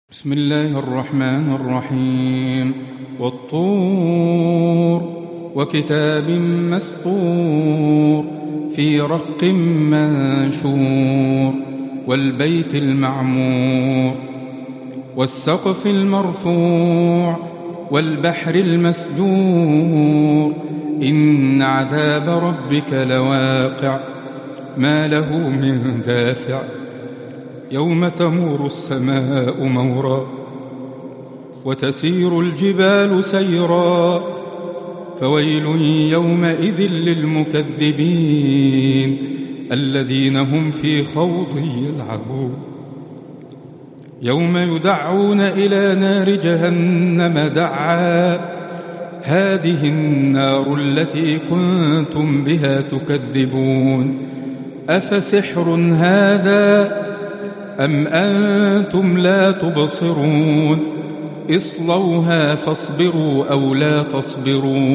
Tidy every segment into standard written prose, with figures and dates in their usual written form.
بسم الله الرحمن الرحيم والطور وكتاب مسطور في رق منشور والبيت المعمور والسقف المرفوع والبحر المسجور إن عذاب ربك لواقع ما له من دافع يوم تمور السماء مورا وتسير الجبال سيرا فويل يومئذ للمكذبين الذين هم في خوض يلعبون يوم يدعون إلى نار جهنم دعا هذه النار التي كنتم بها تكذبون أفسحر هذا أم أنتم لا تبصرون اصلوها فاصبروا أو لا تصبروا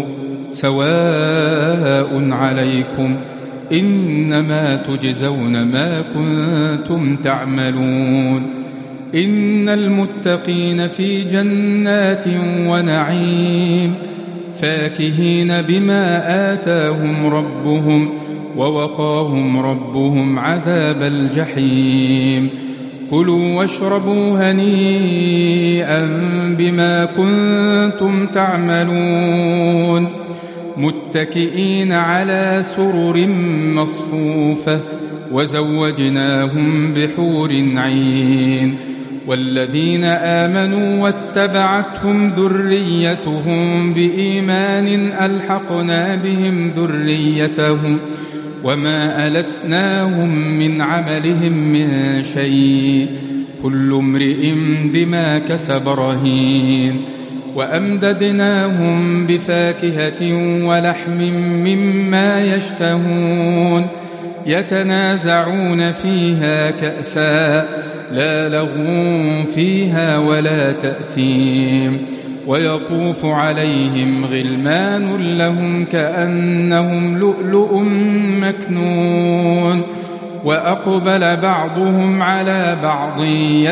سواء عليكم إنما تجزون ما كنتم تعملون إن المتقين في جنات ونعيم فاكهين بما آتاهم ربهم ووقاهم ربهم عذاب الجحيم كلوا واشربوا هنيئا بما كنتم تعملون متكئين على سرر مصفوفة وزوجناهم بحور عين والذين آمنوا واتبعتهم ذريتهم بإيمان ألحقنا بهم ذريتهم وما ألتناهم من عملهم من شيء كل امرئ بما كسب رهين وأمددناهم بفاكهة ولحم مما يشتهون يتنازعون فيها كأسا لا لغو فيها ولا تأثيم ويطوف عليهم غلمان لهم كأنهم لؤلؤ مكنون وأقبل بعضهم على بعض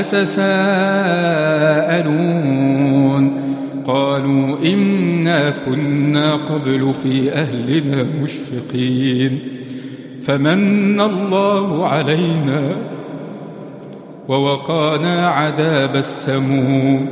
يتساءلون قالوا إنا كنا قبل في أهلنا مشفقين فمن الله علينا ووقانا عذاب السموم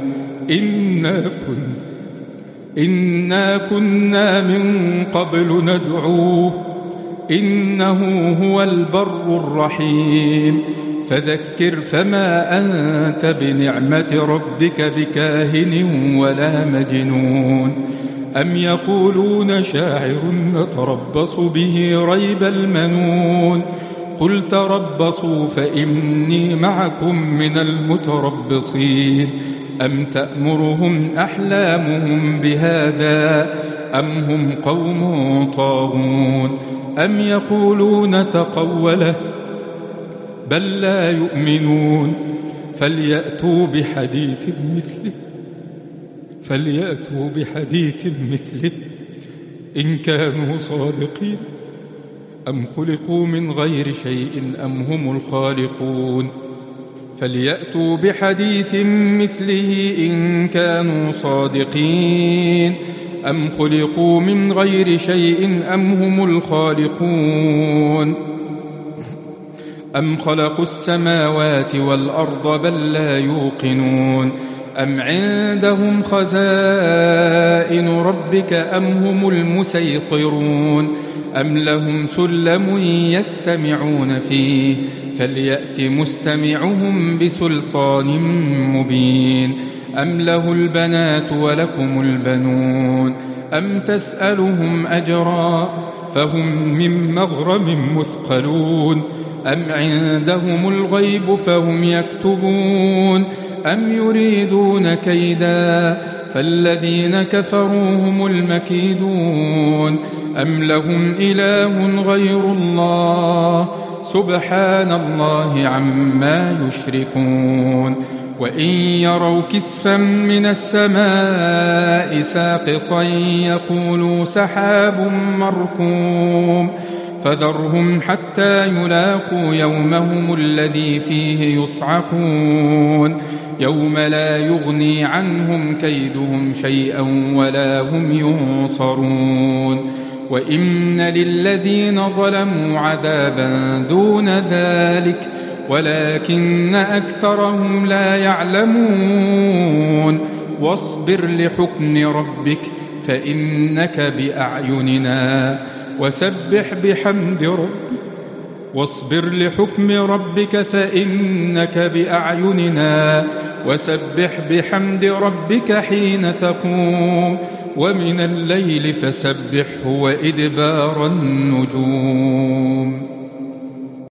إنا كنا من قبل ندعوه إنه هو البر الرحيم فذكر فما أنت بنعمة ربك بكاهن ولا مجنون أم يقولون شاعر نتربص به ريب المنون قل تربصوا فإني معكم من المتربصين أم تأمرهم أحلامهم بهذا أم هم قوم طاغون أم يقولون تقوله بل لا يؤمنون فليأتوا بحديث مثله إن كانوا صادقين أم خلقوا من غير شيء أم هم الخالقون فليأتوا بحديث مثله إن كانوا صادقين أم خلقوا من غير شيء أم هم الخالقون أم خلقوا السماوات والأرض بل لا يوقنون أم عندهم خزائن ربك أم هم المسيطرون أم لهم سلم يستمعون فيه فليأت مستمعهم بسلطان مبين أم له البنات ولكم البنون أم تسألهم أجرا فهم من مغرم مثقلون أم عندهم الغيب فهم يكتبون أم يريدون كيدا فالذين كفروا هم المكيدون أم لهم إله غير الله سبحان الله عما يشركون وإن يروا كسفا من السماء ساقطا يقولوا سحاب مركوم فذرهم حتى يلاقوا يومهم الذي فيه يصعقون يوم لا يغني عنهم كيدهم شيئا ولا هم ينصرون وإن للذين ظلموا عذابا دون ذلك ولكن أكثرهم لا يعلمون واصبر لحكم ربك فإنك بأعيننا وسبح بحمد ربك واصبر لحكم ربك فإنك بأعيننا وسبح بحمد ربك حين تقوم ومن الليل فسبحه وإدبار النجوم